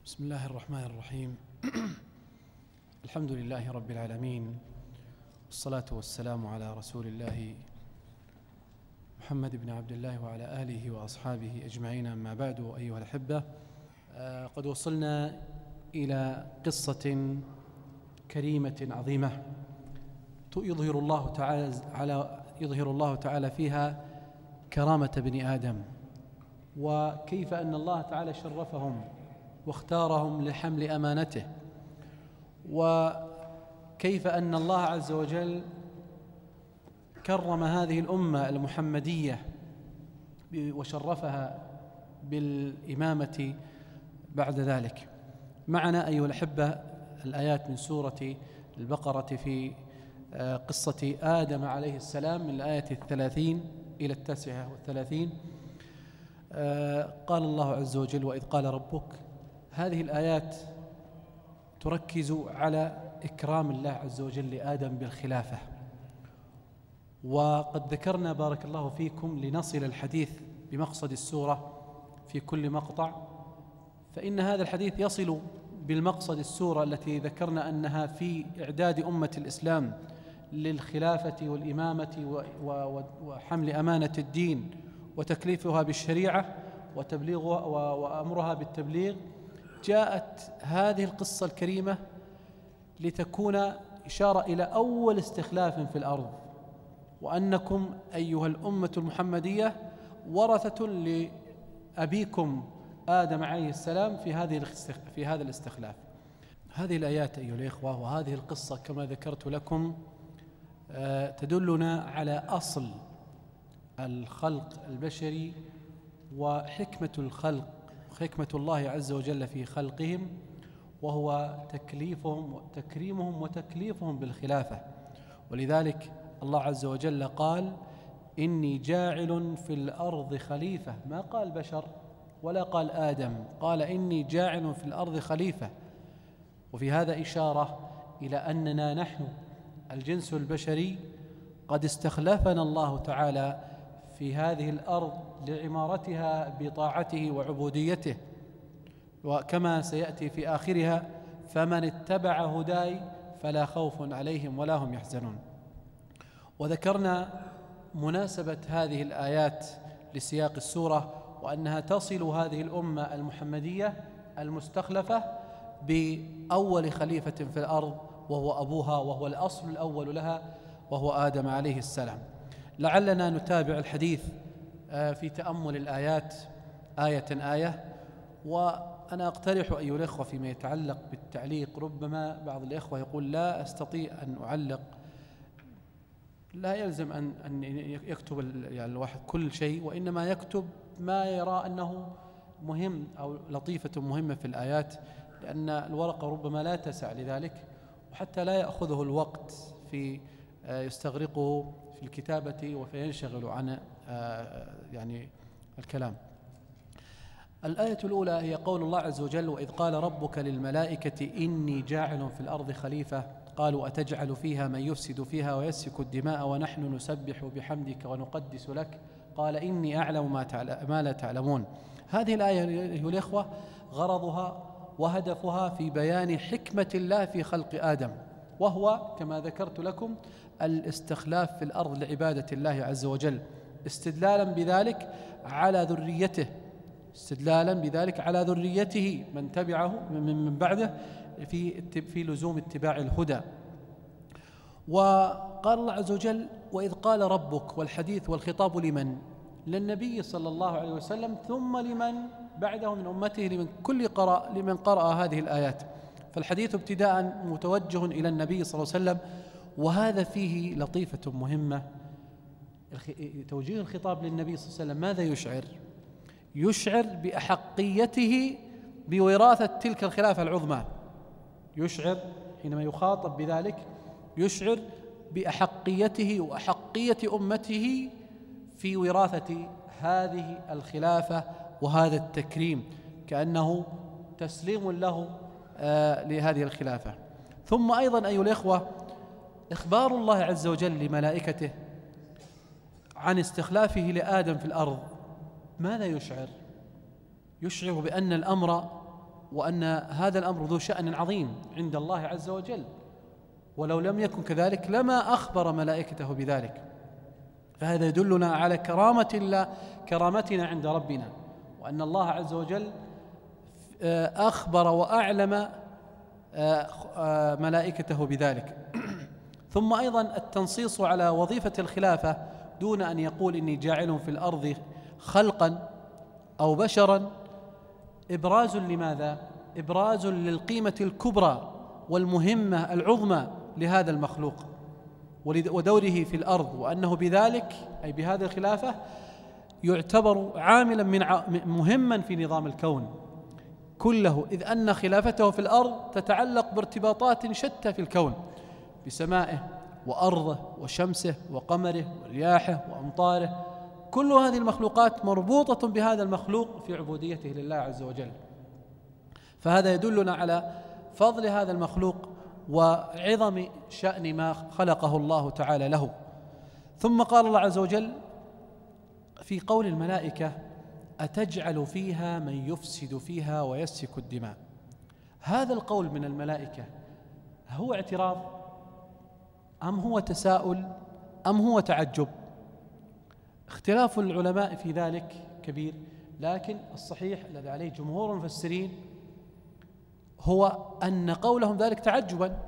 بسم الله الرحمن الرحيم. الحمد لله رب العالمين، والصلاة والسلام على رسول الله محمد بن عبد الله وعلى آله وأصحابه أجمعين. أما بعد أيها الأحبة، قد وصلنا إلى قصة كريمة عظيمة يظهر الله تعالى فيها كرامة بني آدم، وكيف أن الله تعالى شرفهم واختارهم لحمل أمانته، وكيف أن الله عز وجل كرم هذه الأمة المحمدية وشرفها بالإمامة بعد ذلك. معنا أيها الأحبة الآيات من سورة البقرة في قصة آدم عليه السلام من الآية 30 إلى 39. قال الله عز وجل: وإذ قال ربك. هذه الآيات تركز على إكرام الله عز وجل لآدم بالخلافة، وقد ذكرنا بارك الله فيكم لنصل الحديث بمقصد السورة في كل مقطع، فإن هذا الحديث يصل بالمقصد السورة التي ذكرنا أنها في إعداد أمة الإسلام للخلافة والإمامة وحمل أمانة الدين وتكليفها بالشريعة وتبليغها وأمرها بالتبليغ. جاءت هذه القصة الكريمة لتكون إشارة إلى أول استخلاف في الأرض، وأنكم أيها الأمة المحمدية ورثة لأبيكم آدم عليه السلام في هذا الاستخلاف. هذه الآيات أيها الإخوة وهذه القصة كما ذكرت لكم تدلنا على أصل الخلق البشري وحكمة الخلق، حكمة الله عز وجل في خلقهم، وهو تكريمهم وتكليفهم بالخلافة. ولذلك الله عز وجل قال: إني جاعل في الأرض خليفة. ما قال بشر ولا قال آدم، قال إني جاعل في الأرض خليفة. وفي هذا إشارة إلى أننا نحن الجنس البشري قد استخلفنا الله تعالى في هذه الأرض لعمارتها بطاعته وعبوديته، وكما سيأتي في آخرها: فمن اتبع هداي فلا خوف عليهم ولا هم يحزنون. وذكرنا مناسبة هذه الآيات لسياق السورة، وأنها تصل هذه الأمة المحمدية المستخلفة بأول خليفة في الأرض، وهو أبوها، وهو الأصل الأول لها، وهو آدم عليه السلام. لعلنا نتابع الحديث في تأمل الآيات آية آية. وأنا أقترح أيها الإخوة فيما يتعلق بالتعليق، ربما بعض الإخوة يقول: لا أستطيع أن أعلق. لا يلزم أن يكتب يعني الواحد كل شيء، وإنما يكتب ما يرى أنه مهم أو لطيفة مهمة في الآيات، لأن الورقة ربما لا تسع لذلك، وحتى لا يأخذه الوقت في يستغرقه في الكتابة وفينشغل عن يعني الكلام. الآية الأولى هي قول الله عز وجل: وإذ قال ربك للملائكة إني جاعل في الأرض خليفة قالوا أتجعل فيها من يفسد فيها ويسفك الدماء ونحن نسبح بحمدك ونقدس لك قال إني أعلم ما لا تعلمون. هذه الآية أيها الإخوة غرضها وهدفها في بيان حكمة الله في خلق آدم، وهو كما ذكرت لكم الاستخلاف في الأرض لعبادة الله عز وجل، استدلالا بذلك على ذريته من تبعه من بعده في لزوم اتباع الهدى. وقال الله عز وجل: وإذ قال ربك، والحديث والخطاب لمن؟ للنبي صلى الله عليه وسلم، ثم لمن بعده من أمته، لمن قرأ هذه الآيات. فالحديث ابتداء متوجه إلى النبي صلى الله عليه وسلم، وهذا فيه لطيفة مهمة. توجيه الخطاب للنبي صلى الله عليه وسلم ماذا يشعر؟ يشعر بأحقيته بوراثة تلك الخلافة العظمى. يشعر حينما يخاطب بذلك يشعر بأحقيته وأحقية أمته في وراثة هذه الخلافة وهذا التكريم، كأنه تسليم له لهذه الخلافة. ثم أيضا أيها الإخوة إخبار الله عز وجل لملائكته عن استخلافه لآدم في الأرض ماذا يشعر؟ يشعر بأن الأمر وأن هذا الأمر ذو شأن عظيم عند الله عز وجل، ولو لم يكن كذلك لما أخبر ملائكته بذلك. فهذا يدلنا على كرامتنا عند ربنا، وأن الله عز وجل أخبر وأعلم ملائكته بذلك. ثم أيضا التنصيص على وظيفة الخلافة دون أن يقول إني جاعل في الأرض خلقا أو بشرا إبراز لماذا؟ إبراز للقيمة الكبرى والمهمة العظمى لهذا المخلوق ودوره في الأرض، وأنه بذلك أي بهذه الخلافة يعتبر عاملا مهما في نظام الكون كله، إذ أن خلافته في الأرض تتعلق بارتباطات شتى في الكون، بسمائه وأرضه وشمسه وقمره ورياحه وأمطاره. كل هذه المخلوقات مربوطة بهذا المخلوق في عبوديته لله عز وجل. فهذا يدلنا على فضل هذا المخلوق وعظم شأن ما خلقه الله تعالى له. ثم قال الله عز وجل في قول الملائكة: أتجعل فيها من يفسد فيها ويسفك الدماء. هذا القول من الملائكة هو اعتراض أم هو تساؤل أم هو تعجب؟ اختلاف العلماء في ذلك كبير، لكن الصحيح الذي عليه جمهور المفسرين هو أن قولهم ذلك تعجبا.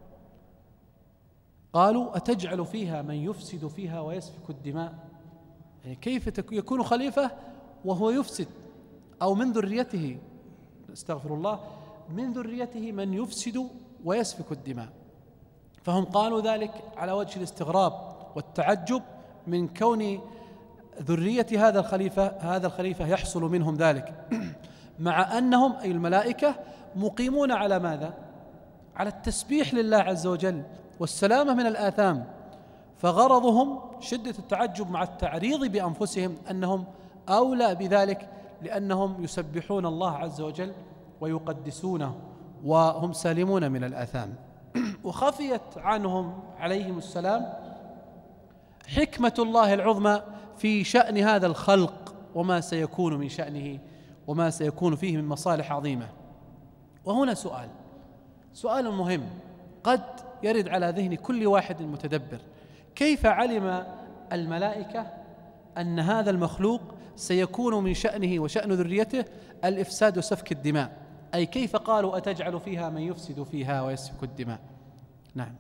قالوا: أتجعل فيها من يفسد فيها ويسفك الدماء، يعني كيف يكون خليفة وهو يفسد؟ أو من ذريته، استغفر الله، من ذريته من يفسد ويسفك الدماء. فهم قالوا ذلك على وجه الاستغراب والتعجب من كون ذرية هذا الخليفة يحصل منهم ذلك، مع أنهم أي الملائكة مقيمون على ماذا؟ على التسبيح لله عز وجل والسلامة من الآثام. فغرضهم شدة التعجب مع التعريض بأنفسهم أنهم أولى بذلك، لأنهم يسبحون الله عز وجل ويقدسونه وهم سالمون من الآثام. وخفيت عنهم عليهم السلام حكمة الله العظمى في شأن هذا الخلق وما سيكون من شأنه وما سيكون فيه من مصالح عظيمة. وهنا سؤال مهم قد يرد على ذهن كل واحد متدبر: كيف علم الملائكة أن هذا المخلوق سيكون من شأنه وشأن ذريته الإفساد وسفك الدماء؟ أي كيف قالوا: أتجعل فيها من يفسد فيها ويسفك الدماء؟ نعم.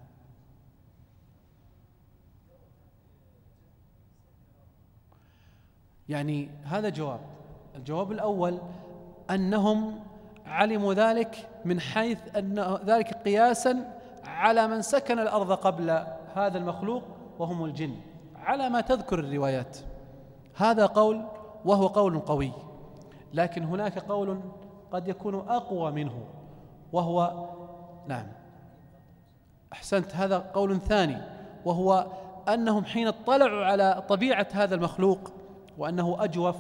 يعني هذا الجواب الأول أنهم علموا ذلك من حيث أن ذلك قياسا على من سكن الأرض قبل هذا المخلوق وهم الجن، على ما تذكر الروايات. هذا قول وهو قول قوي، لكن هناك قول قد يكون أقوى منه، وهو نعم أحسنت، هذا قول ثاني، وهو أنهم حين اطلعوا على طبيعة هذا المخلوق وأنه أجوف،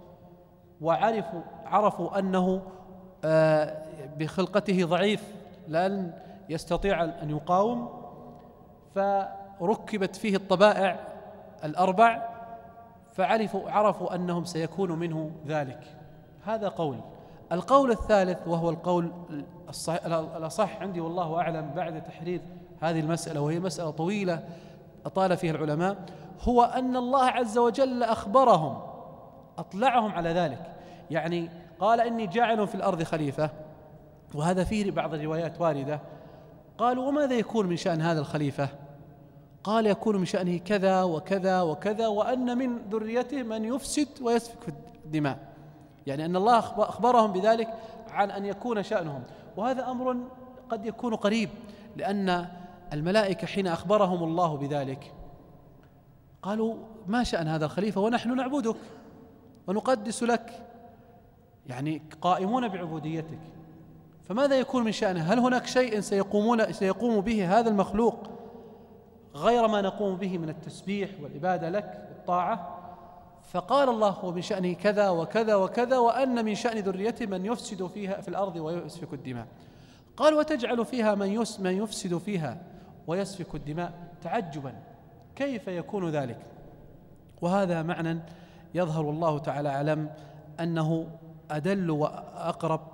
وعرفوا أنه بخلقته ضعيف لن يستطيع أن يقاوم، فركبت فيه الطبائع الأربع، عرفوا أنهم سيكون منه ذلك. هذا قول. القول الثالث وهو القول الأصح عندي والله أعلم بعد تحرير هذه المسألة، وهي مسألة طويلة أطال فيها العلماء، هو أن الله عز وجل أخبرهم، أطلعهم على ذلك. يعني قال: إني جاعل في الأرض خليفة، وهذا فيه بعض الروايات واردة. قالوا: وماذا يكون من شأن هذا الخليفة؟ قال: يكون من شأنه كذا وكذا وكذا، وأن من ذريته من يفسد ويسفك الدماء. يعني أن الله أخبرهم بذلك عن أن يكون شأنهم. وهذا أمر قد يكون قريب، لأن الملائكة حين أخبرهم الله بذلك قالوا: ما شأن هذا الخليفة ونحن نعبدك ونقدس لك، يعني قائمون بعبوديتك، فماذا يكون من شأنه؟ هل هناك شيء سيقوم به هذا المخلوق غير ما نقوم به من التسبيح والعبادة لك والطاعة؟ فقال الله: هو من شأنه كذا وكذا وكذا، وأن من شأن ذريته من يفسد فيها في الأرض ويسفك الدماء. قال: وتجعل فيها من يفسد فيها ويسفك الدماء، تعجبا كيف يكون ذلك؟ وهذا معنى يظهر الله تعالى أعلم أنه أدل وأقرب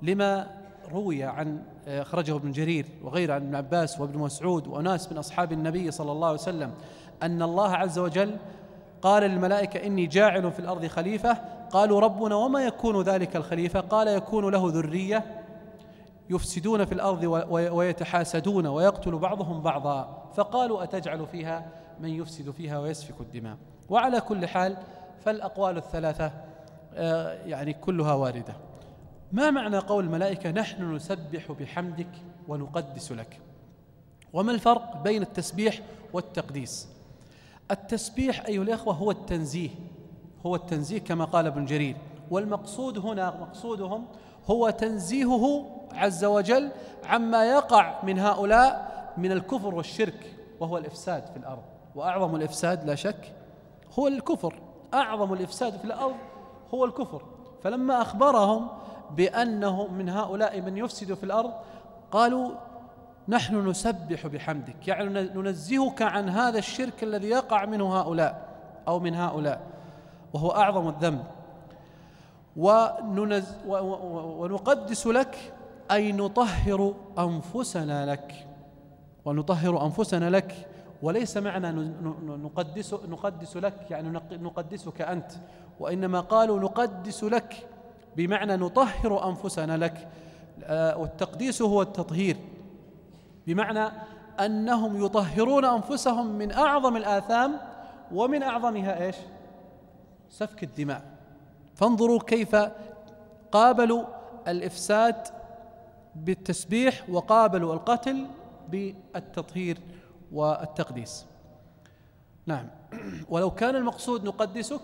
لما روي عن أخرجه ابن جرير وغيره عن ابن عباس وابن مسعود وأناس من أصحاب النبي صلى الله عليه وسلم أن الله عز وجل قال للملائكة إني جاعل في الأرض خليفة، قالوا ربنا وما يكون ذلك الخليفة؟ قال يكون له ذرية يفسدون في الأرض ويتحاسدون ويقتل بعضهم بعضا، فقالوا أتجعل فيها من يفسد فيها ويسفك الدماء. وعلى كل حال فالأقوال الثلاثة يعني كلها واردة. ما معنى قول الملائكة نحن نسبح بحمدك ونقدس لك؟ وما الفرق بين التسبيح والتقديس؟ التسبيح أيها الأخوة هو التنزيه كما قال ابن جرير، والمقصود هنا مقصودهم هو تنزيهه عز وجل عما يقع من هؤلاء من الكفر والشرك، وهو الإفساد في الأرض. وأعظم الإفساد لا شك هو الكفر، أعظم الإفساد في الأرض هو الكفر. فلما أخبرهم بأنه من هؤلاء من يفسد في الأرض قالوا نحن نسبح بحمدك، يعني ننزهك عن هذا الشرك الذي يقع منه هؤلاء أو من هؤلاء، وهو أعظم الذنب. ونقدس لك أي نطهر أنفسنا لك، وليس معنى نقدس لك يعني نقدسك أنت، وإنما قالوا نقدس لك بمعنى نطهر أنفسنا لك. والتقديس هو التطهير، بمعنى أنهم يطهرون أنفسهم من أعظم الآثام، ومن أعظمها إيش؟ سفك الدماء. فانظروا كيف قابلوا الإفساد بالتسبيح وقابلوا القتل بالتطهير والتقديس. نعم. ولو كان المقصود نقدسك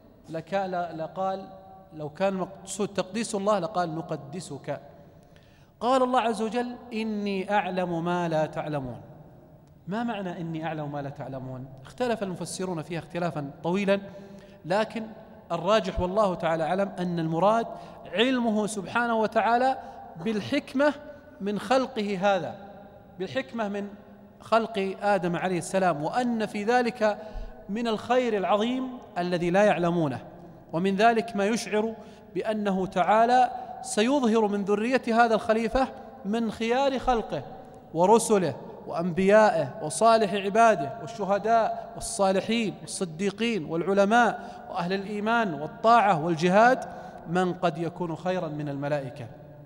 لقال، لو كان المقصود تقديس الله لقال نقدسك. قال الله عز وجل إني أعلم ما لا تعلمون. ما معنى إني أعلم ما لا تعلمون؟ اختلف المفسرون فيها اختلافا طويلا، لكن الراجح والله تعالى أعلم أن المراد علمه سبحانه وتعالى بالحكمة من خلقه هذا، بالحكمة من خلق آدم عليه السلام، وأن في ذلك من الخير العظيم الذي لا يعلمونه. ومن ذلك ما يشعر بأنه تعالى سيظهر من ذرية هذا الخليفة من خيار خلقه ورسله وأنبيائه وصالح عباده والشهداء والصالحين والصديقين والعلماء وأهل الإيمان والطاعة والجهاد من قد يكون خيرا من الملائكة،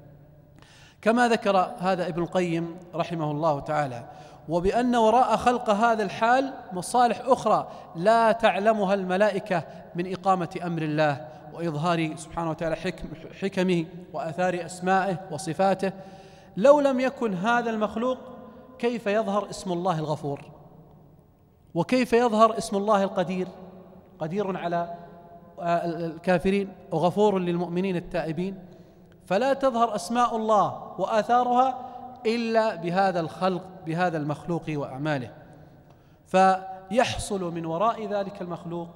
كما ذكر هذا ابن القيم رحمه الله تعالى. وبأن وراء خلق هذا الحال مصالح أخرى لا تعلمها الملائكة من إقامة أمر الله وإظهار سبحانه وتعالى حكمه وآثار أسمائه وصفاته. لو لم يكن هذا المخلوق كيف يظهر اسم الله الغفور؟ وكيف يظهر اسم الله القدير؟ قدير على الكافرين وغفور للمؤمنين التائبين. فلا تظهر أسماء الله وآثارها إلا بهذا الخلق، بهذا المخلوق وأعماله. فيحصل من وراء ذلك المخلوق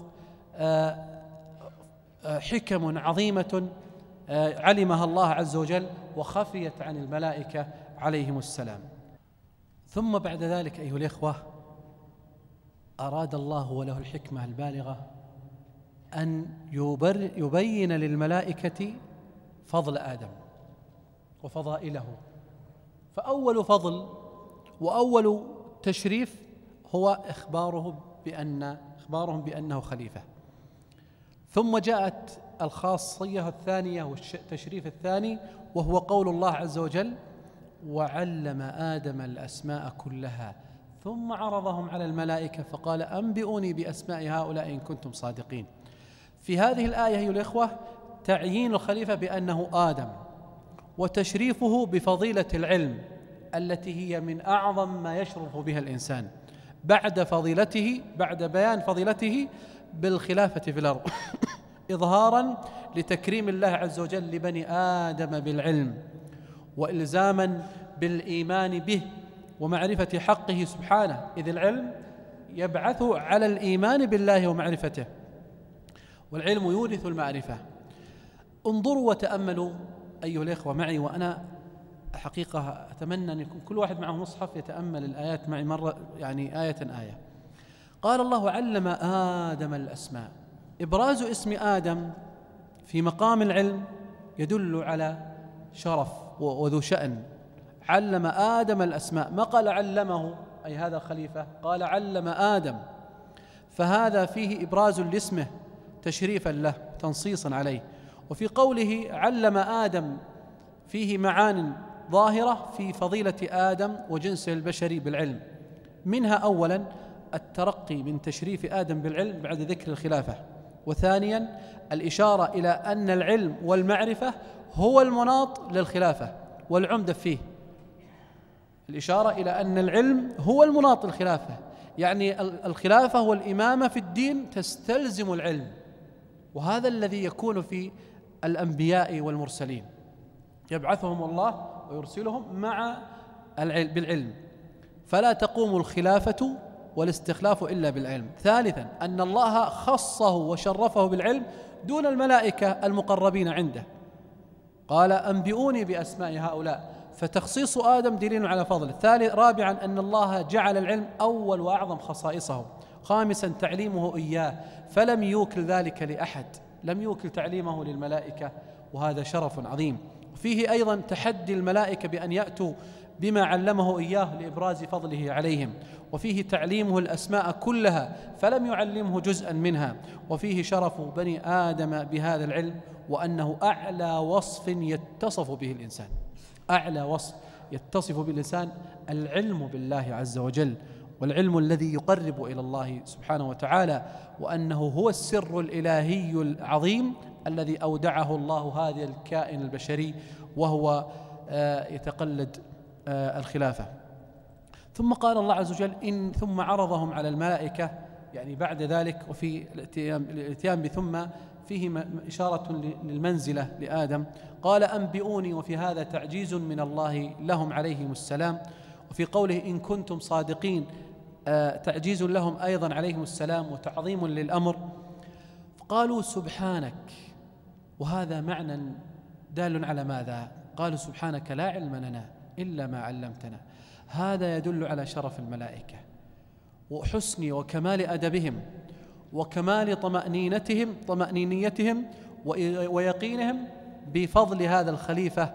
حكم عظيمة علمها الله عز وجل وخفيت عن الملائكة عليهم السلام. ثم بعد ذلك أيها الإخوة أراد الله وله الحكمة البالغة أن يبين للملائكة فضل آدم وفضائله. فأول فضل وأول تشريف هو إخبارهم بأنه خليفة. ثم جاءت الخاصية الثانية والتشريف الثاني، وهو قول الله عز وجل وعلم آدم الأسماء كلها ثم عرضهم على الملائكة فقال أنبئوني بأسماء هؤلاء إن كنتم صادقين. في هذه الآية أيها الإخوة تعيين الخليفة بأنه آدم، وتشريفه بفضيلة العلم التي هي من أعظم ما يشرف بها الإنسان بعد بيان فضيلته بالخلافة في الأرض إظهاراً لتكريم الله عز وجل لبني آدم بالعلم، وإلزاماً بالإيمان به ومعرفة حقه سبحانه، إذ العلم يبعث على الإيمان بالله ومعرفته، والعلم يورث المعرفة. انظروا وتأملوا أيها الإخوة معي، وأنا حقيقة أتمنى أن يكون كل واحد معه مصحف يتأمل الآيات معي مرة، يعني آية. قال الله علم آدم الأسماء. إبراز اسم آدم في مقام العلم يدل على شرف وذو شأن، علم آدم الأسماء، ما قال علمه أي هذا خليفة، قال علم آدم، فهذا فيه إبراز لاسمه تشريفا له تنصيصا عليه. وفي قوله علم آدم فيه معان ظاهرة في فضيلة آدم وجنسه البشري بالعلم، منها أولا الترقي من تشريف آدم بالعلم بعد ذكر الخلافة، وثانيا الإشارة إلى أن العلم والمعرفة هو المناط للخلافة والعمدة فيه، الإشارة إلى أن العلم هو المناط للخلافة، يعني الخلافة والإمامة في الدين تستلزم العلم، وهذا الذي يكون في الأنبياء والمرسلين، يبعثهم الله ويرسلهم مع بالعلم، فلا تقوم الخلافة والاستخلاف إلا بالعلم. ثالثا أن الله خصه وشرفه بالعلم دون الملائكة المقربين عنده، قال أنبئوني بأسماء هؤلاء، فتخصيص آدم دليل على فضله. رابعا أن الله جعل العلم أول وأعظم خصائصه. خامسا تعليمه إياه، فلم يوكل ذلك لأحد، لم يوكل تعليمه للملائكة، وهذا شرف عظيم. وفيه أيضا تحدي الملائكة بأن يأتوا بما علمه إياه لإبراز فضله عليهم، وفيه تعليمه الأسماء كلها فلم يعلمه جزءا منها، وفيه شرف بني آدم بهذا العلم، وأنه أعلى وصف يتصف به الإنسان، أعلى وصف يتصف به الإنسان العلم بالله عز وجل، والعلم الذي يقرب إلى الله سبحانه وتعالى، وأنه هو السر الإلهي العظيم الذي أودعه الله هذا الكائن البشري، وهو يتقلد الخلافة. ثم قال الله عز وجل ثم عرضهم على الملائكة، يعني بعد ذلك، وفي الاتيان بثم فيه إشارة للمنزلة لآدم، قال أنبئوني، وفي هذا تعجيز من الله لهم عليهم السلام، وفي قوله إن كنتم صادقين تعجيز لهم أيضا عليهم السلام وتعظيم للأمر. قالوا سبحانك، وهذا معنى دال على ماذا؟ قالوا سبحانك لا علم لنا إلا ما علمتنا، هذا يدل على شرف الملائكة وحسن وكمال أدبهم وكمال طمأنينيتهم ويقينهم بفضل هذا الخليفة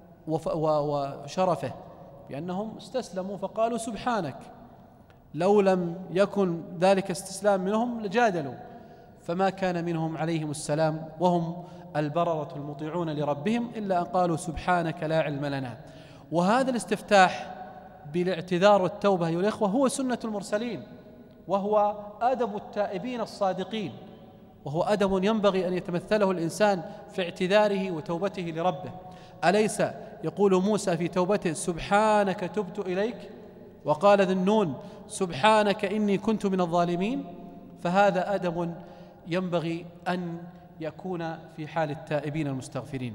وشرفه، بأنهم استسلموا فقالوا سبحانك، لو لم يكن ذلك استسلام منهم لجادلوا، فما كان منهم عليهم السلام وهم البررة المطيعون لربهم إلا أن قالوا سبحانك لا علم لنا. وهذا الاستفتاح بالاعتذار والتوبة أيها الإخوة هو سنة المرسلين، وهو أدب التائبين الصادقين، وهو أدب ينبغي أن يتمثله الإنسان في اعتذاره وتوبته لربه. أليس يقول موسى في توبته سبحانك تبت إليك، وقال ذو النون سبحانك إني كنت من الظالمين؟ فهذا أدب ينبغي أن يكون في حال التائبين المستغفرين.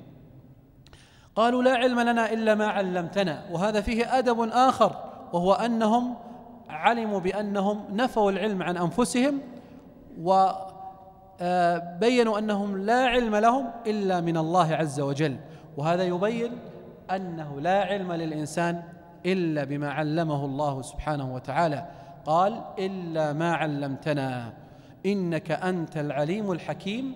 قالوا لا علم لنا إلا ما علمتنا، وهذا فيه أدب آخر، وهو أنهم علموا بأنهم نفوا العلم عن أنفسهم، وبينوا أنهم لا علم لهم إلا من الله عز وجل، وهذا يبين أنه لا علم للإنسان إلا بما علمه الله سبحانه وتعالى. قال إلا ما علمتنا إنك أنت العليم الحكيم،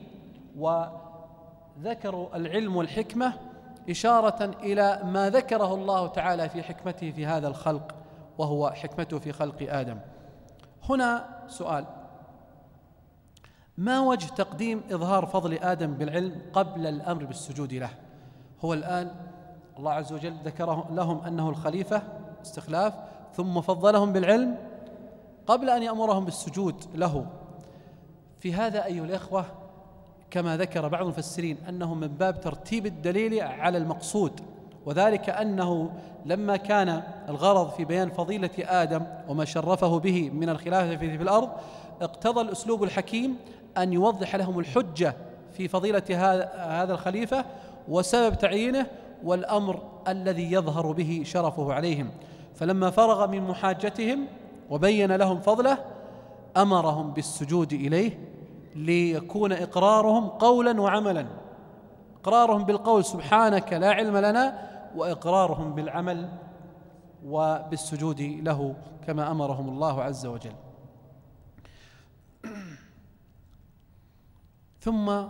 وذكروا العلم والحكمة إشارة إلى ما ذكره الله تعالى في حكمته في هذا الخلق، وهو حكمته في خلق آدم. هنا سؤال: ما وجه تقديم إظهار فضل آدم بالعلم قبل الأمر بالسجود له؟ هو الآن الله عز وجل ذكر لهم أنه الخليفة استخلاف، ثم فضلهم بالعلم قبل أن يأمرهم بالسجود له. في هذا أيها الإخوة كما ذكر بعض المفسرين أنه من باب ترتيب الدليل على المقصود، وذلك أنه لما كان الغرض في بيان فضيلة آدم وما شرفه به من الخلافة في الأرض، اقتضى الأسلوب الحكيم أن يوضح لهم الحجة في فضيلة هذا الخليفة وسبب تعيينه والأمر الذي يظهر به شرفه عليهم. فلما فرغ من محاجتهم وبين لهم فضله أمرهم بالسجود إليه، ليكون إقرارهم قولا وعملا، إقرارهم بالقول سبحانك لا علم لنا، وإقرارهم بالعمل وبالسجود له كما أمرهم الله عز وجل. ثم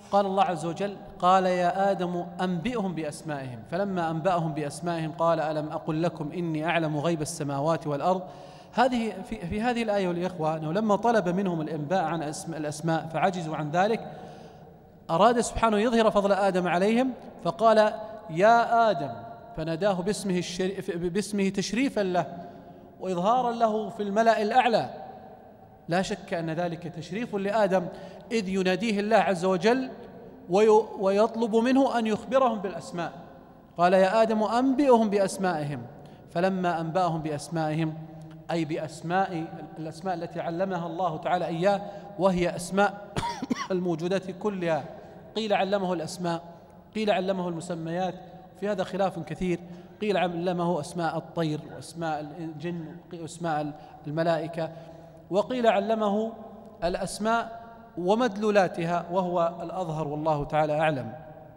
قال الله عز وجل: قال يا آدم أنبئهم بأسمائهم. فلما أنبأهم بأسمائهم قال: ألم أقل لكم إني أعلم غيب السماوات والأرض. هذه في هذه الآية والإخوة أنه لما طلب منهم الإنباء عن الأسماء فعجزوا عن ذلك، أراد سبحانه يظهر فضل آدم عليهم فقال: يا آدم، فناداه باسمه تشريفا له وإظهارا له في الملأ الأعلى. لا شك أن ذلك تشريف لآدم، إذ يناديه الله عز وجل ويطلب منه أن يخبرهم بالأسماء. قال: يا آدم أنبئهم بأسمائهم. فلما أنبأهم بأسمائهم أي بأسماء الأسماء التي علمها الله تعالى إياه، وهي أسماء الموجودات كلها. قيل علمه الأسماء، قيل علمه المسميات، في هذا خلاف كثير. قيل علمه أسماء الطير وأسماء الجن وأسماء الملائكة، وقيل علمه الأسماء ومدلولاتها، وهو الأظهر والله تعالى أعلم.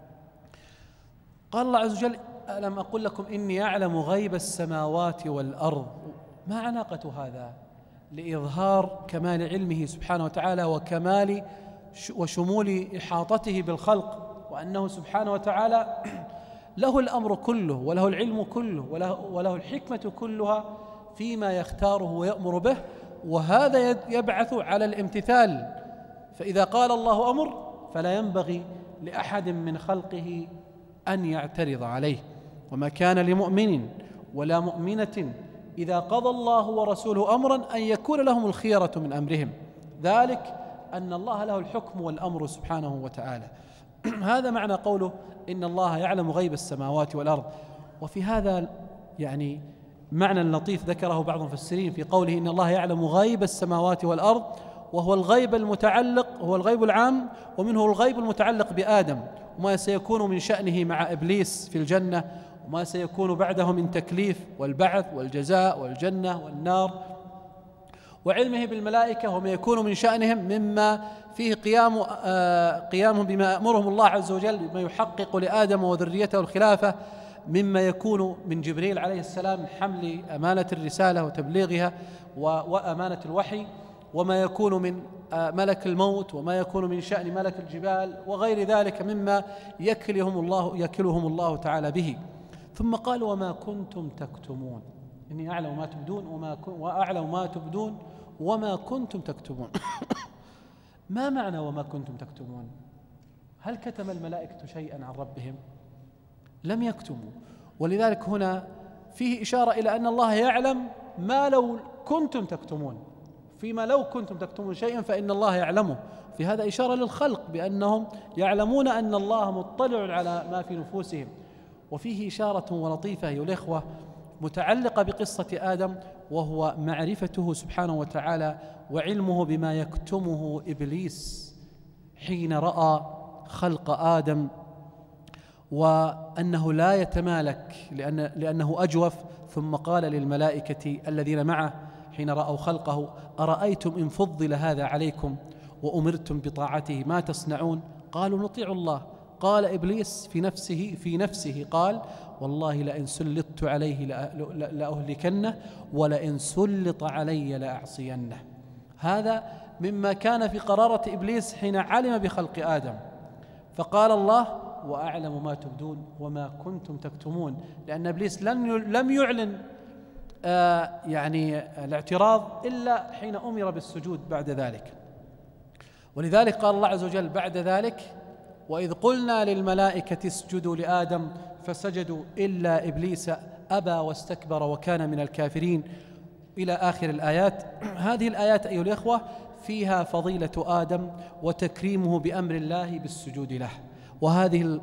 قال الله عز وجل: ألم أقل لكم إني أعلم غيب السماوات والأرض. ما علاقة هذا؟ لإظهار كمال علمه سبحانه وتعالى وكمال وشمول إحاطته بالخلق، وأنه سبحانه وتعالى له الأمر كله وله العلم كله وله الحكمة كلها فيما يختاره ويأمر به، وهذا يبعث على الامتثال. فإذا قال الله أمر فلا ينبغي لأحد من خلقه أن يعترض عليه. وما كان لمؤمن ولا مؤمنة إذا قضى الله ورسوله أمرا أن يكون لهم الخيرة من أمرهم، ذلك أن الله له الحكم والأمر سبحانه وتعالى. هذا معنى قوله إن الله يعلم غيب السماوات والأرض. وفي هذا يعني معنى لطيف ذكره بعض المفسرين في قوله إن الله يعلم غيب السماوات والأرض، وهو الغيب المتعلق، هو الغيب العام، ومنه الغيب المتعلق بآدم وما سيكون من شأنه مع إبليس في الجنة، وما سيكون بعده من تكليف والبعث والجزاء والجنة والنار، وعلمه بالملائكة وما يكون من شأنهم مما فيه قيامهم بما أمرهم الله عز وجل، بما يحقق لآدم وذريته الخلافة، مما يكون من جبريل عليه السلام حمل أمانة الرسالة وتبليغها وأمانة الوحي، وما يكون من ملك الموت، وما يكون من شأن ملك الجبال وغير ذلك مما يكلهم الله تعالى به. ثم قال: وما كنتم تكتمون. إني أعلم ما تبدون وأعلم ما تبدون وما كنتم تكتمون. ما معنى وما كنتم تكتمون؟ هل كتم الملائكة شيئا عن ربهم؟ لم يكتموا. ولذلك هنا فيه إشارة إلى أن الله يعلم ما لو كنتم تكتمون، فيما لو كنتم تكتمون شيئا فإن الله يعلمه. في هذا إشارة للخلق بأنهم يعلمون أن الله مطلع على ما في نفوسهم. وفيه إشارة ولطيفة أيها الإخوة متعلقة بقصة آدم، وهو معرفته سبحانه وتعالى وعلمه بما يكتمه إبليس حين رأى خلق آدم، وأنه لا يتمالك لأنه أجوف. ثم قال للملائكة الذين معه حين رأوا خلقه: أرأيتم إن فضل هذا عليكم وأمرتم بطاعته ما تصنعون؟ قالوا: نطيع الله. قال إبليس في نفسه قال: والله لئن سلطت عليه لأهلكنه ولئن سلط علي لأعصينه. هذا مما كان في قرارة إبليس حين علم بخلق آدم. فقال الله: وأعلم ما تبدون وما كنتم تكتمون، لأن إبليس لم يعلن يعني الاعتراض إلا حين أمر بالسجود بعد ذلك. ولذلك قال الله عز وجل بعد ذلك: وإذ قلنا للملائكة اسجدوا لآدم فسجدوا إلا إبليس أبى واستكبر وكان من الكافرين، إلى آخر الآيات. هذه الآيات أيها الإخوة فيها فضيلة آدم وتكريمه بأمر الله بالسجود له. وهذه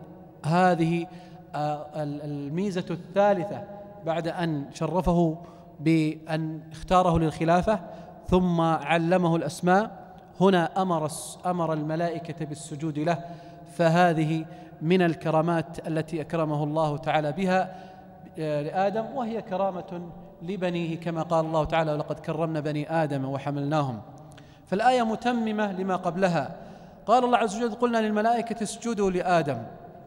الميزة الثالثة بعد أن شرفه بأن اختاره للخلافة ثم علمه الأسماء، هنا أمر الملائكة بالسجود له. فهذه من الكرامات التي أكرمه الله تعالى بها لآدم، وهي كرامة لبنيه كما قال الله تعالى: ولقد كرمنا بني آدم وحملناهم. فالآية متممة لما قبلها. قال الله عز وجل: قلنا للملائكة اسجدوا لآدم،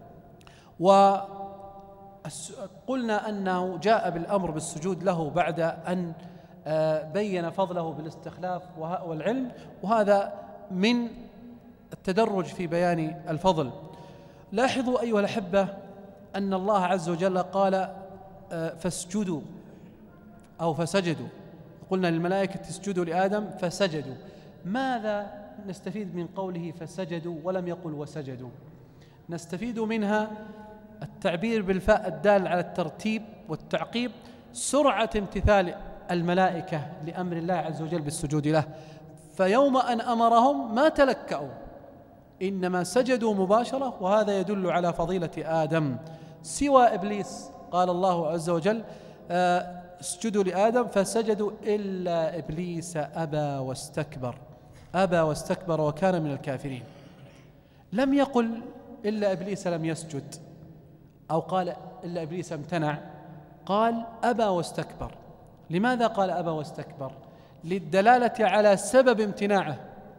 وقلنا أنه جاء بالأمر بالسجود له بعد أن بين فضله بالاستخلاف والعلم، وهذا من التدرج في بيان الفضل. لاحظوا أيها الأحبة أن الله عز وجل قال فاسجدوا أو فسجدوا، قلنا للملائكة اسجدوا لآدم فسجدوا. ماذا نستفيد من قوله فسجدوا ولم يقل وسجدوا؟ نستفيد منها التعبير بالفاء الدال على الترتيب والتعقيب، سرعة امتثال الملائكة لأمر الله عز وجل بالسجود له، فيوم أن أمرهم ما تلكأوا إنما سجدوا مباشرة، وهذا يدل على فضيلة آدم سوى إبليس. قال الله عز وجل اسجدوا لآدم فسجدوا إلا إبليس أبى واستكبر، أبى واستكبر وكان من الكافرين. لم يقل إلا إبليس لم يسجد أو قال إلا إبليس امتنع، قال أبى واستكبر. لماذا قال أبى واستكبر؟ للدلالة على سبب امتناعه،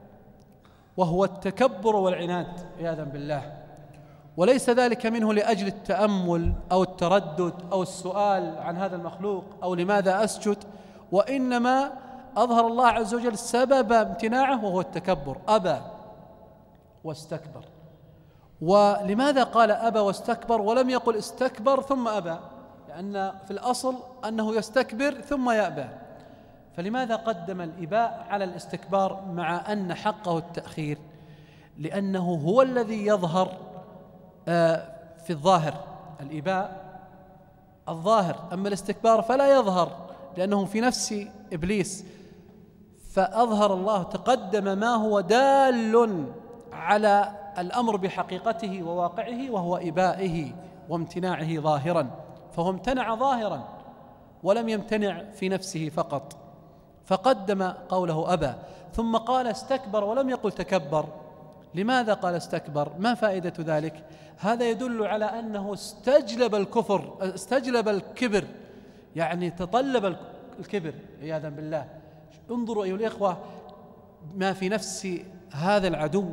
وهو التكبر والعناد عياذا بالله، وليس ذلك منه لأجل التأمل أو التردد أو السؤال عن هذا المخلوق أو لماذا أسجد، وإنما أظهر الله عز وجل سبب امتناعه وهو التكبر، أبى واستكبر. ولماذا قال أبى واستكبر ولم يقل استكبر ثم أبى؟ لأن في الأصل أنه يستكبر ثم يأبى، فلماذا قدم الإباء على الاستكبار مع أن حقه التأخير؟ لأنه هو الذي يظهر في الظاهر، الإباء الظاهر، أما الاستكبار فلا يظهر لأنه في نفس إبليس، فأظهر الله تقدم ما هو دال على الأمر بحقيقته وواقعه، وهو إبائه وامتناعه ظاهرا، فهو امتنع ظاهرا ولم يمتنع في نفسه فقط، فقدم قوله أبى. ثم قال استكبر ولم يقل تكبر. لماذا قال استكبر؟ ما فائدة ذلك؟ هذا يدل على أنه استجلب الكفر، استجلب الكبر، يعني تطلب الكبر عياذا بالله. انظروا أيها الإخوة ما في نفس هذا العدو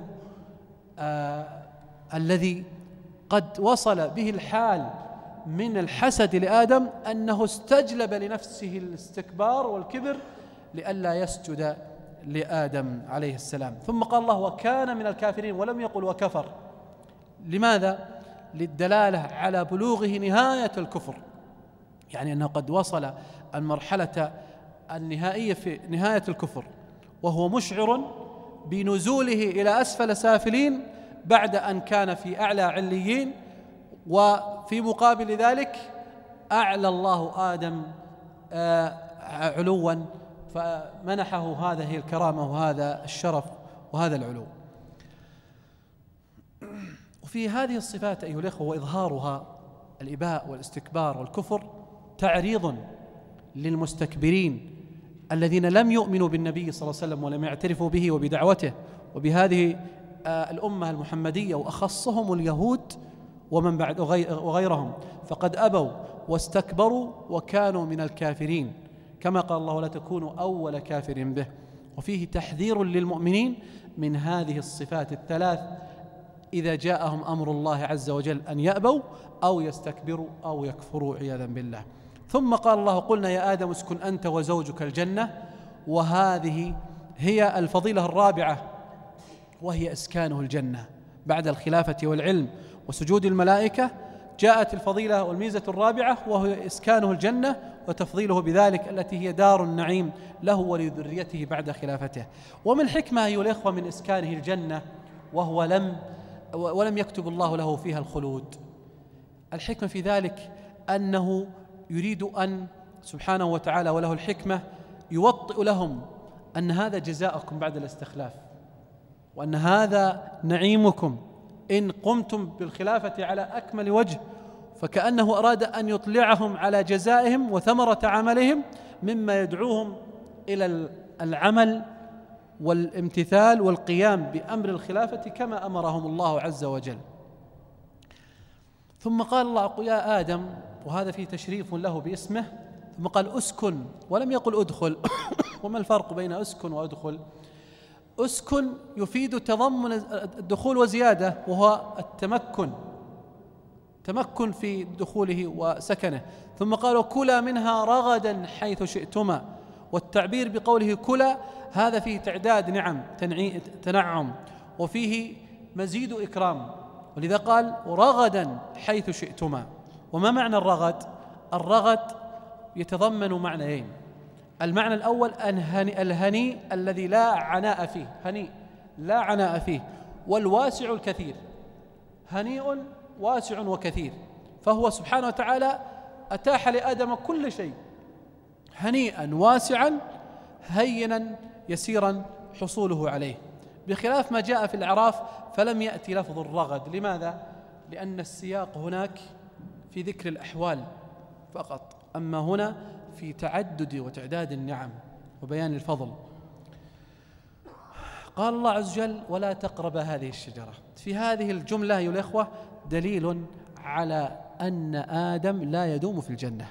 الذي قد وصل به الحال من الحسد لآدم أنه استجلب لنفسه الاستكبار والكبر لئلا يسجد لآدم عليه السلام. ثم قال الله وكان من الكافرين ولم يقل وكفر. لماذا؟ للدلالة على بلوغه نهاية الكفر، يعني أنه قد وصل المرحلة النهائية في نهاية الكفر، وهو مشعر بنزوله إلى أسفل سافلين بعد أن كان في أعلى عليين، وفي مقابل ذلك أعلى الله آدم علوا، فمنحه هذه الكرامة وهذا الشرف وهذا العلو. وفي هذه الصفات أيها الأخوة وإظهارها الإباء والاستكبار والكفر تعريض للمستكبرين الذين لم يؤمنوا بالنبي صلى الله عليه وسلم ولم يعترفوا به وبدعوته وبهذه الأمة المحمدية، وأخصهم اليهود ومن بعد وغيرهم، فقد أبوا واستكبروا وكانوا من الكافرين، كما قال الله لا تكونوا أول كافر به. وفيه تحذير للمؤمنين من هذه الصفات الثلاث إذا جاءهم أمر الله عز وجل أن يأبوا أو يستكبروا أو يكفروا عياذا بالله. ثم قال الله قلنا يا آدم اسكن أنت وزوجك الجنة، وهذه هي الفضيلة الرابعة، وهي إسكانه الجنة بعد الخلافة والعلم وسجود الملائكة. جاءت الفضيلة والميزة الرابعة وهي إسكانه الجنة وتفضيله بذلك التي هي دار النعيم له ولذريته بعد خلافته. ومن الحكمة أيها الإخوة من إسكانه الجنة وهو ولم يكتب الله له فيها الخلود، الحكمة في ذلك أنه يريد أن سبحانه وتعالى وله الحكمة يوطئ لهم أن هذا جزاءكم بعد الاستخلاف، وأن هذا نعيمكم إن قمتم بالخلافة على أكمل وجه، فكأنه أراد أن يطلعهم على جزائهم وثمرة عملهم مما يدعوهم إلى العمل والامتثال والقيام بأمر الخلافة كما أمرهم الله عز وجل. ثم قال الله يا آدم، وهذا فيه تشريف له باسمه، ثم قال أسكن ولم يقل أدخل. وما الفرق بين أسكن وأدخل؟ أسكن يفيد تضمن الدخول وزيادة، وهو تمكن في دخوله وسكنه. ثم قالوا كلا منها رغدا حيث شئتما، والتعبير بقوله كلا هذا فيه تعداد نعم تنعم، وفيه مزيد إكرام، ولذا قال رغدا حيث شئتما. وما معنى الرغد؟ الرغد يتضمن معنيين. المعنى الأول الهنيء الذي لا عناء فيه، هنيء لا عناء فيه، والواسع الكثير، هنيء واسع وكثير. فهو سبحانه وتعالى أتاح لآدم كل شيء هنيئا واسعا هينا يسيرا حصوله عليه، بخلاف ما جاء في الأعراف فلم يأتي لفظ الرغد. لماذا؟ لأن السياق هناك في ذكر الأحوال فقط، أما هنا في تعدد وتعداد النعم وبيان الفضل. قال الله عز وجل ولا تقرب هذه الشجرة. في هذه الجملة أيها الإخوة دليل على أن آدم لا يدوم في الجنة.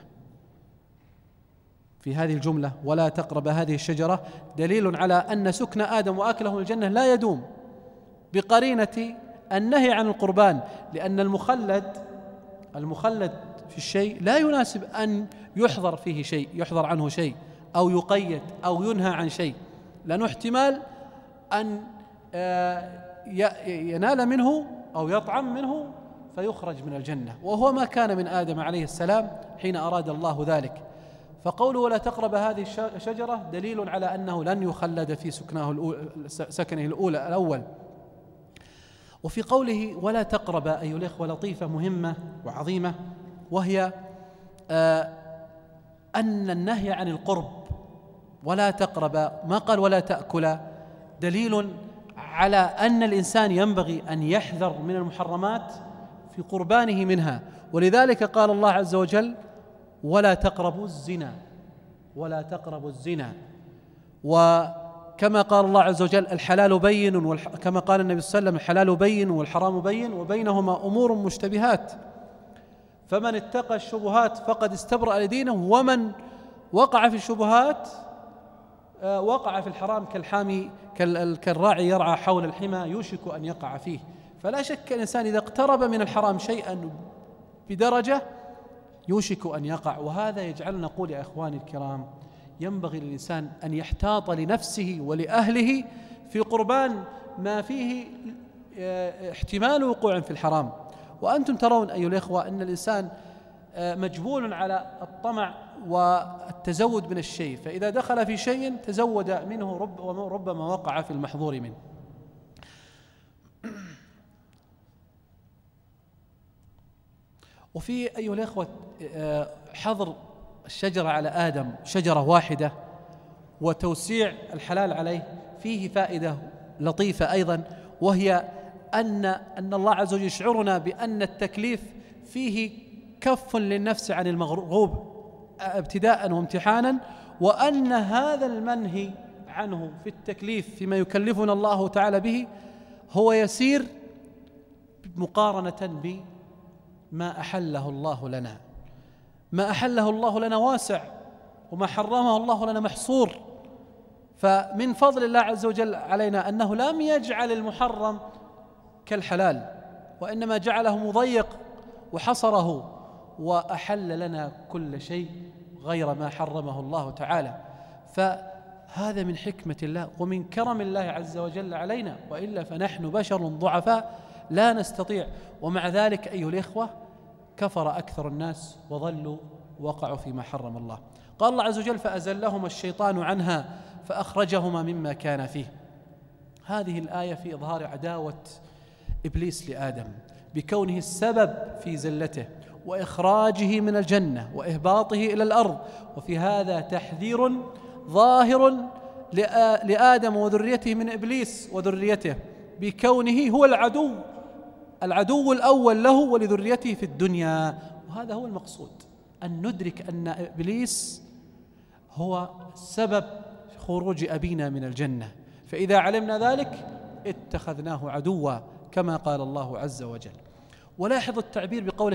في هذه الجملة ولا تقرب هذه الشجرة دليل على أن سكن آدم وأكله الجنة لا يدوم، بقرينة النهي عن القربان، لأن المخلد في الشيء لا يناسب أن يحضر فيه شيء، يحضر عنه شيء أو يقيد أو ينهى عن شيء، لأنه احتمال أن ينال منه أو يطعم منه فيخرج من الجنة، وهو ما كان من آدم عليه السلام حين أراد الله ذلك. فقوله ولا تقرب هذه الشجرة دليل على أنه لن يخلد في سكنه الأول. وفي قوله ولا تقرب أيها الإخوة لطيفة مهمة وعظيمة، وهي أن النهي عن القرب ولا تقرب، ما قال ولا تأكل، دليل على أن الإنسان ينبغي أن يحذر من المحرمات في قربانه منها. ولذلك قال الله عز وجل ولا تقربوا الزنا، ولا تقربوا الزنا. وكما قال الله عز وجل الحلال بين، كما قال النبي صلى الله عليه وسلم الحلال بين والحرام بين وبينهما أمور مشتبهات، فمن اتقى الشبهات فقد استبرأ لدينه، ومن وقع في الشبهات وقع في الحرام كالحامي كالراعي يرعى حول الحمى يوشك أن يقع فيه. فلا شك الإنسان إذا اقترب من الحرام شيئا بدرجة يوشك أن يقع. وهذا يجعلنا نقول يا إخواني الكرام ينبغي للإنسان أن يحتاط لنفسه ولأهله في قربان ما فيه احتمال وقوع في الحرام. وأنتم ترون أيها الإخوة أن الإنسان مجبول على الطمع والتزود من الشيء، فإذا دخل في شيء تزود منه ربما وقع في المحظور منه. وفي أيها الإخوة حظر الشجرة على آدم شجرة واحدة وتوسيع الحلال عليه فيه فائدة لطيفة أيضا، وهي أن الله عز وجل يشعرنا بأن التكليف فيه كف للنفس عن المغضوب ابتداء وامتحانا، وأن هذا المنهي عنه في التكليف فيما يكلفنا الله تعالى به هو يسير مقارنة بما أحله الله لنا. ما أحله الله لنا واسع، وما حرمه الله لنا محصور. فمن فضل الله عز وجل علينا أنه لم يجعل المحرم كالحلال، وإنما جعله مضيق وحصره، وأحل لنا كل شيء غير ما حرمه الله تعالى. فهذا من حكمة الله ومن كرم الله عز وجل علينا، وإلا فنحن بشر ضعفاء لا نستطيع. ومع ذلك أيها الإخوة كفر أكثر الناس وظلوا وقعوا فيما حرم الله. قال الله عز وجل فأزلهما الشيطان عنها فأخرجهما مما كان فيه. هذه الآية في إظهار عداوة إبليس لآدم بكونه السبب في زلته وإخراجه من الجنة وإهباطه إلى الأرض. وفي هذا تحذير ظاهر لآدم وذريته من إبليس وذريته بكونه هو العدو الأول له ولذريته في الدنيا. وهذا هو المقصود، أن ندرك أن إبليس هو سبب خروج أبينا من الجنة، فإذا علمنا ذلك اتخذناه عدوا كما قال الله عز وجل. ولاحظ التعبير بقوله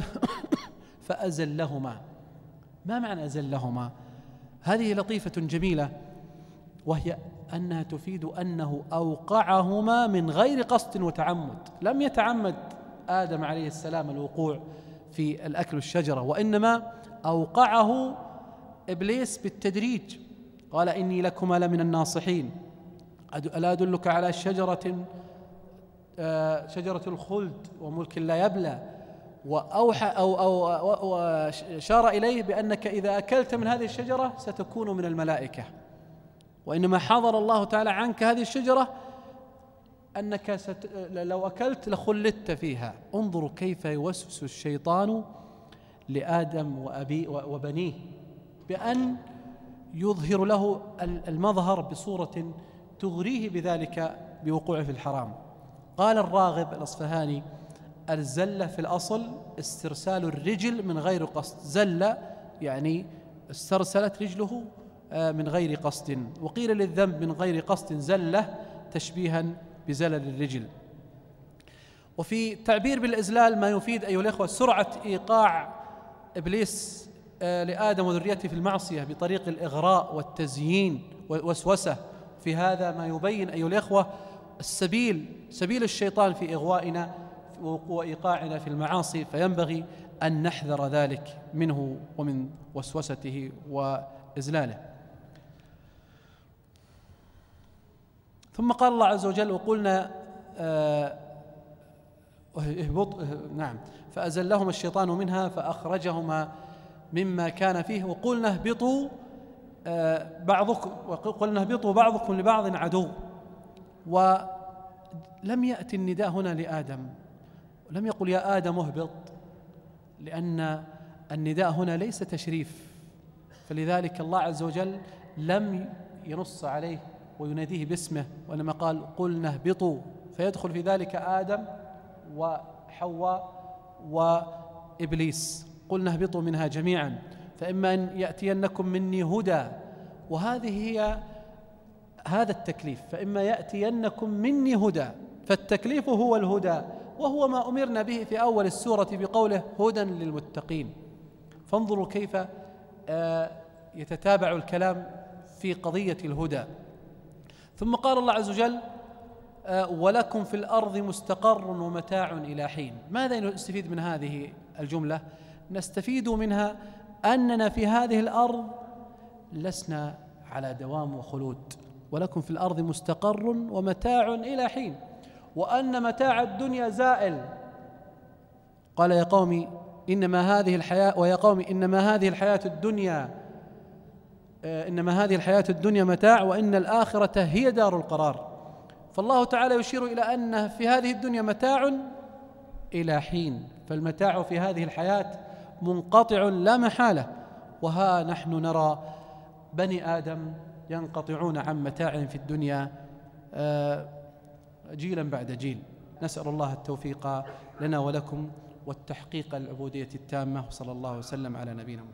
فأزلهما. ما معنى أزلهما؟ هذه لطيفة جميلة، وهي أنها تفيد أنه أوقعهما من غير قصد وتعمد. لم يتعمد آدم عليه السلام الوقوع في الأكل الشجرة، وإنما أوقعه إبليس بالتدريج. قال إني لكما لمن الناصحين ألا أدلك على شجرة شجرة الخلد وملك لا يبلى، وأوحى أو أشار إليه بأنك إذا أكلت من هذه الشجرة ستكون من الملائكة، وإنما حضر الله تعالى عنك هذه الشجرة أنك لو أكلت لخلدت فيها. انظروا كيف يوسوس الشيطان لآدم وبنيه بأن يظهر له المظهر بصورة تغريه بذلك بوقوعه في الحرام. قال الراغب الأصفهاني: الزلة في الأصل استرسال الرجل من غير قصد. زل يعني استرسلت رجله من غير قصد، وقيل للذنب من غير قصد زلة تشبيها بزلل الرجل. وفي تعبير بالإزلال ما يفيد أيها الأخوة سرعة إيقاع إبليس لآدم وذريته في المعصية بطريق الإغراء والتزيين والوسوسة. في هذا ما يبين أيها الأخوة سبيل الشيطان في إغوائنا وإيقاعنا في المعاصي، فينبغي أن نحذر ذلك منه ومن وسوسته وإزلاله. ثم قال الله عز وجل: وقلنا فأزلهما الشيطان منها فأخرجهما مما كان فيه وقلنا اهبطوا بعضكم لبعض عدو. ولم يأتي النداء هنا لآدم، لم يقل يا آدم اهبط، لأن النداء هنا ليس تشريف، فلذلك الله عز وجل لم ينص عليه ويناديه باسمه، وإنما قال قلنا اهبطوا، فيدخل في ذلك آدم وحواء وإبليس. قلنا اهبطوا منها جميعا فإما أن يأتينكم مني هدى، هذا التكليف، فإما يأتينكم مني هدى، فالتكليف هو الهدى، وهو ما أمرنا به في أول السورة بقوله هدى للمتقين. فانظروا كيف يتتابع الكلام في قضية الهدى. ثم قال الله عز وجل: ولكم في الأرض مستقر ومتاع إلى حين. ماذا نستفيد من هذه الجملة؟ نستفيد منها أننا في هذه الأرض لسنا على دوام وخلود، ولكم في الأرض مستقر ومتاع إلى حين، وأن متاع الدنيا زائل. قال يا قوم إنما هذه الحياة الدنيا متاع وإن الآخرة هي دار القرار. فالله تعالى يشير إلى أن في هذه الدنيا متاع إلى حين، فالمتاع في هذه الحياة منقطع لا محالة، وها نحن نرى بني آدم ينقطعون عن متاع في الدنيا جيلا بعد جيل. نسأل الله التوفيق لنا ولكم والتحقيق العبودية التامة، وصلى الله وسلم على نبينا محمد.